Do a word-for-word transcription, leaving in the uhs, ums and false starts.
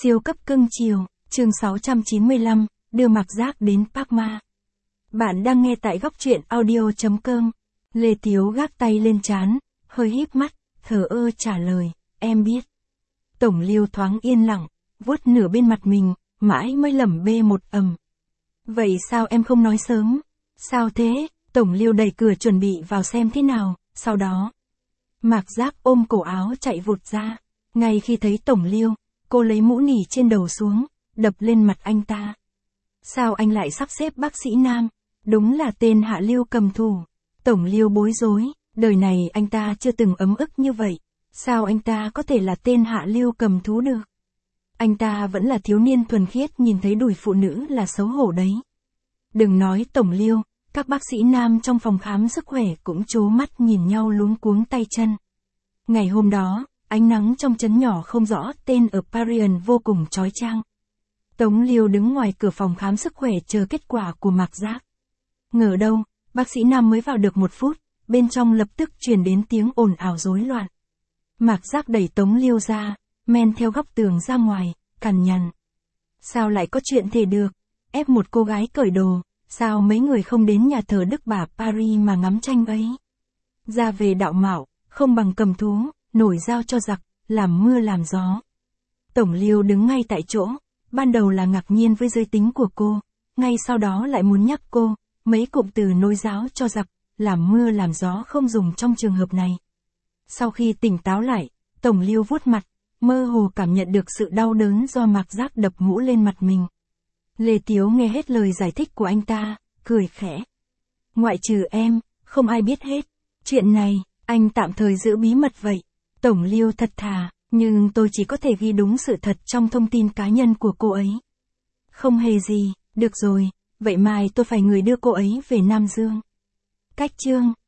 Siêu cấp cưng chiều, chương sáu trăm chín mươi lăm, đưa Mạc Giác đến Park Ma. Bạn đang nghe tại góc truyện audio chấm com. Lê Tiếu gác tay lên trán, hơi híp mắt, thờ ơ trả lời, em biết. Tổng Liêu thoáng yên lặng, vuốt nửa bên mặt mình, mãi mới lẩm bê một ầm. Vậy sao em không nói sớm? Sao thế? Tổng Liêu đẩy cửa chuẩn bị vào xem thế nào, sau đó. Mạc Giác ôm cổ áo chạy vụt ra. Ngay khi thấy Tổng Liêu, cô lấy mũ nỉ trên đầu xuống, đập lên mặt anh ta. Sao anh lại sắp xếp bác sĩ nam? Đúng là tên hạ lưu cầm thù. Tổng Liêu bối rối, đời này anh ta chưa từng ấm ức như vậy. Sao anh ta có thể là tên hạ lưu cầm thú được? Anh ta vẫn là thiếu niên thuần khiết, nhìn thấy đùi phụ nữ là xấu hổ đấy. Đừng nói Tổng Liêu, các bác sĩ nam trong phòng khám sức khỏe cũng trố mắt nhìn nhau luống cuống tay chân. Ngày hôm đó, ánh nắng trong trấn nhỏ không rõ tên ở Parian vô cùng chói chang. Tống Liêu đứng ngoài cửa phòng khám sức khỏe chờ kết quả của Mạc Giác. Ngờ đâu, bác sĩ nam mới vào được một phút, bên trong lập tức truyền đến tiếng ồn ào rối loạn. Mạc Giác đẩy Tống Liêu ra, men theo góc tường ra ngoài, cằn nhằn. Sao lại có chuyện thể được? Ép một cô gái cởi đồ, sao mấy người không đến nhà thờ Đức Bà Paris mà ngắm tranh ấy? Ra về đạo mạo, không bằng cầm thú, nổi dao cho giặc, làm mưa làm gió. Tổng Liêu đứng ngay tại chỗ, ban đầu là ngạc nhiên với giới tính của cô, ngay sau đó lại muốn nhắc cô, mấy cụm từ nổi dao cho giặc, làm mưa làm gió không dùng trong trường hợp này. Sau khi tỉnh táo lại, Tổng Liêu vuốt mặt, mơ hồ cảm nhận được sự đau đớn do Mạc Giác đập mũ lên mặt mình. Lê Tiếu nghe hết lời giải thích của anh ta, cười khẽ. Ngoại trừ em, không ai biết hết. Chuyện này, anh tạm thời giữ bí mật vậy. Tổng Liêu thật thà, nhưng tôi chỉ có thể ghi đúng sự thật trong thông tin cá nhân của cô ấy. Không hề gì, được rồi, vậy mai tôi phải người đưa cô ấy về Nam Dương. Cách chương.